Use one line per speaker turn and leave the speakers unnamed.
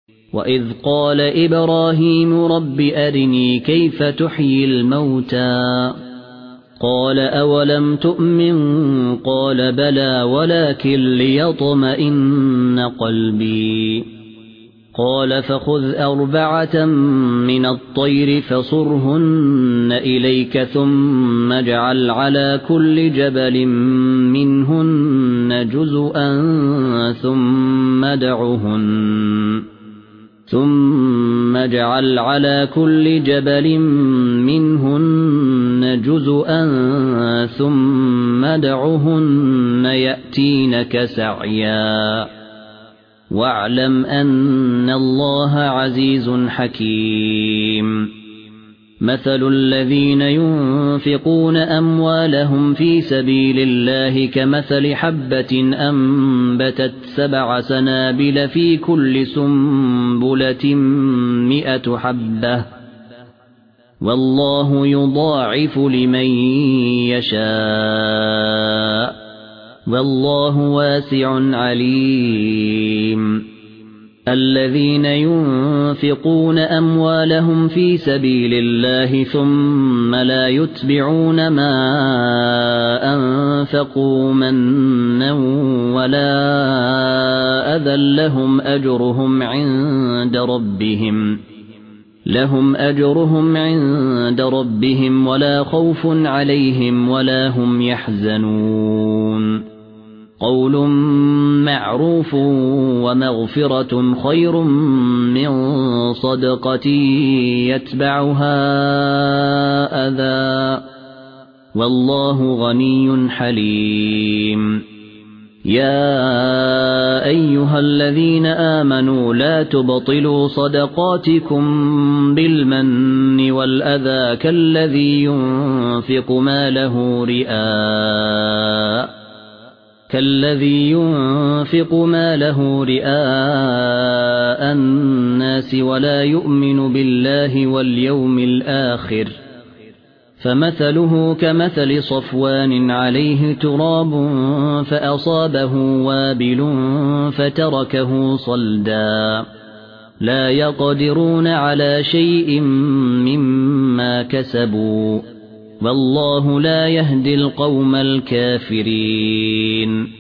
وإذ قال إبراهيم رب أرني كيف تحيي الموتى قال أولم تؤمن قال بلى ولكن ليطمئن قلبي قال فخذ 4 من الطير فصرهن إليك ثم اجعل على كل جبل منهن جزءا ثم اجعل على كل جبل منهن جزءا ثم ادعهن يأتينك سعيا واعلم أن الله عزيز حكيم مثل الذين ينفقون أموالهم في سبيل الله كمثل حبة أنبتت 7 سنابل في كل سنبلة 100 حبة والله يضاعف لمن يشاء والله واسع عليم الذين ينفقون أموالهم في سبيل الله ثم لا يتبعون ما أنفقوا منا ولا أذى لهم أجرهم عند ربهم ولا خوف عليهم ولا هم يحزنون قول معروف ومغفرة خير من صدقة يتبعها أذى والله غني حليم يا أيها الذين آمنوا لا تبطلوا صدقاتكم بالمن والأذى كالذي ينفق ماله رئاء الناس ولا يؤمن بالله واليوم الآخر فمثله كمثل صفوان عليه تراب فأصابه وابل فتركه صلدا لا يقدرون على شيء مما كسبوا والله لا يهدي القوم الكافرين